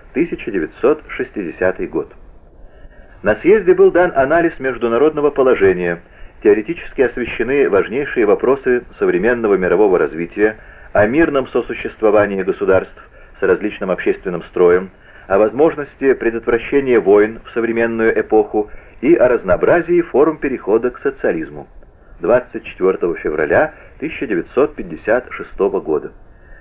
1960 год. На съезде был дан анализ международного положения, теоретически освещены важнейшие вопросы современного мирового развития, о мирном сосуществовании государств с различным общественным строем, о возможности предотвращения войн в современную эпоху и о разнообразии форм перехода к социализму. 24 февраля 1956 года.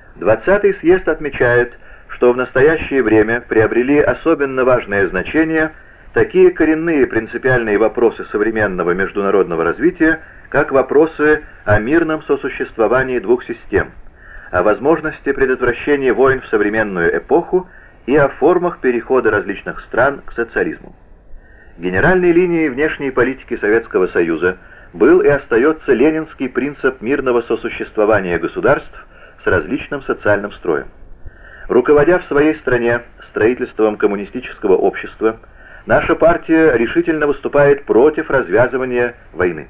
20-й съезд отмечает, что в настоящее время приобрели особенно важное значение такие коренные принципиальные вопросы современного международного развития, как вопросы о мирном сосуществовании двух систем, о возможности предотвращения войн в современную эпоху и о формах перехода различных стран к социализму. Генеральной линией внешней политики Советского Союза был и остается ленинский принцип мирного сосуществования государств с различным социальным строем. Руководя в своей стране строительством коммунистического общества, наша партия решительно выступает против развязывания войны.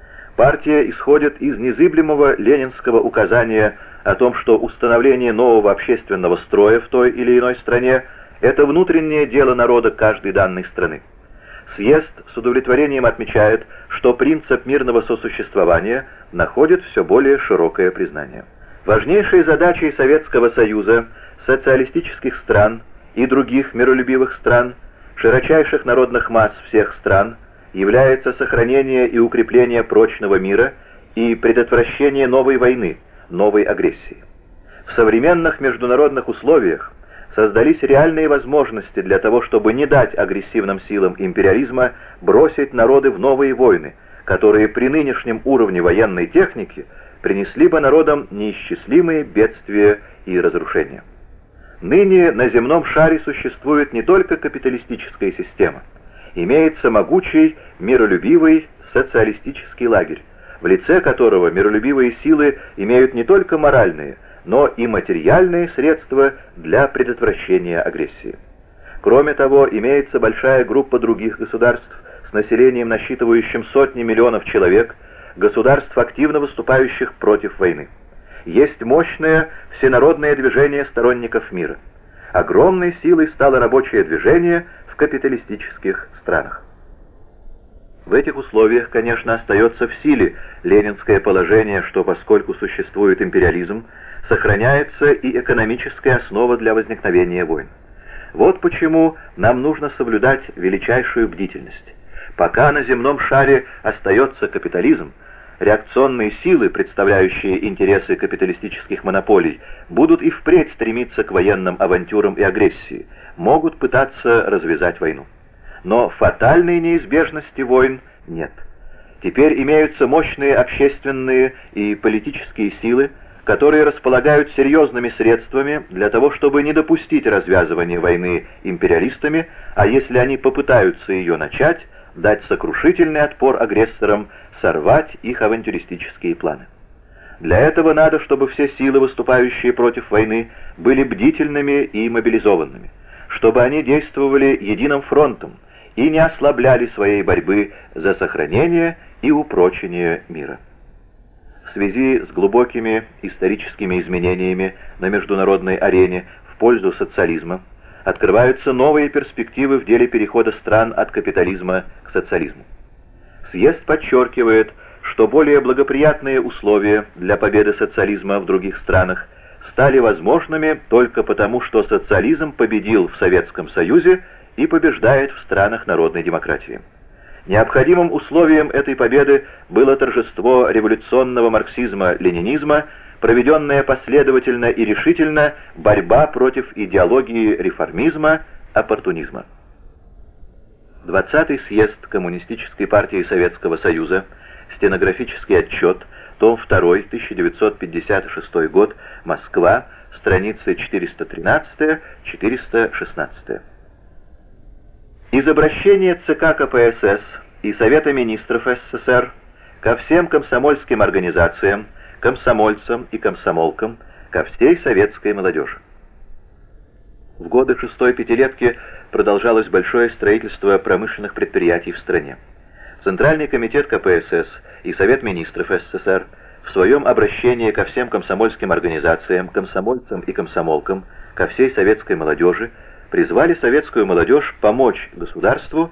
Партия исходит из незыблемого ленинского указания о том, что установление нового общественного строя в той или иной стране – это внутреннее дело народа каждой данной страны. Съезд с удовлетворением отмечает, что принцип мирного сосуществования находит все более широкое признание. Важнейшей задачей Советского Союза, социалистических стран и других миролюбивых стран, широчайших народных масс всех стран, является сохранение и укрепление прочного мира и предотвращение новой войны, новой агрессии. В современных международных условиях создались реальные возможности для того, чтобы не дать агрессивным силам империализма бросить народы в новые войны, которые при нынешнем уровне военной техники принесли бы народам неисчислимые бедствия и разрушения. Ныне на земном шаре существует не только капиталистическая система, имеется могучий миролюбивый социалистический лагерь, в лице которого миролюбивые силы имеют не только моральные, но и материальные средства для предотвращения агрессии. Кроме того, имеется большая группа других государств с населением, насчитывающим сотни миллионов человек, государств, активно выступающих против войны. Есть мощное всенародное движение сторонников мира. Огромной силой стало рабочее движение в капиталистических странах. В этих условиях, конечно, остается в силе ленинское положение, что поскольку существует империализм, сохраняется и экономическая основа для возникновения войн. Вот почему нам нужно соблюдать величайшую бдительность. Пока на земном шаре остается капитализм, реакционные силы, представляющие интересы капиталистических монополий, будут и впредь стремиться к военным авантюрам и агрессии, могут пытаться развязать войну. Но фатальной неизбежности войн нет. Теперь имеются мощные общественные и политические силы, которые располагают серьезными средствами для того, чтобы не допустить развязывания войны империалистами, а если они попытаются ее начать, дать сокрушительный отпор агрессорам, сорвать их авантюристические планы. Для этого надо, чтобы все силы, выступающие против войны, были бдительными и мобилизованными, чтобы они действовали единым фронтом и не ослабляли своей борьбы за сохранение и упрочение мира. В связи с глубокими историческими изменениями на международной арене в пользу социализма открываются новые перспективы в деле перехода стран от капитализма к социализму. Съезд подчеркивает, что более благоприятные условия для победы социализма в других странах стали возможными только потому, что социализм победил в Советском Союзе и побеждает в странах народной демократии. Необходимым условием этой победы было торжество революционного марксизма-ленинизма, проведенная последовательно и решительно борьба против идеологии реформизма, оппортунизма. 20-й съезд Коммунистической партии Советского Союза, стенографический отчет, том 2, 1956 год, Москва, страницы 413-416. Из обращения ЦК КПСС и Совета Министров СССР ко всем комсомольским организациям, комсомольцам и комсомолкам, ко всей советской молодежи. В годы шестой пятилетки продолжалось большое строительство промышленных предприятий в стране. Центральный комитет КПСС и Совет Министров СССР в своем обращении ко всем комсомольским организациям, комсомольцам и комсомолкам, ко всей советской молодежи призвали советскую молодежь помочь государству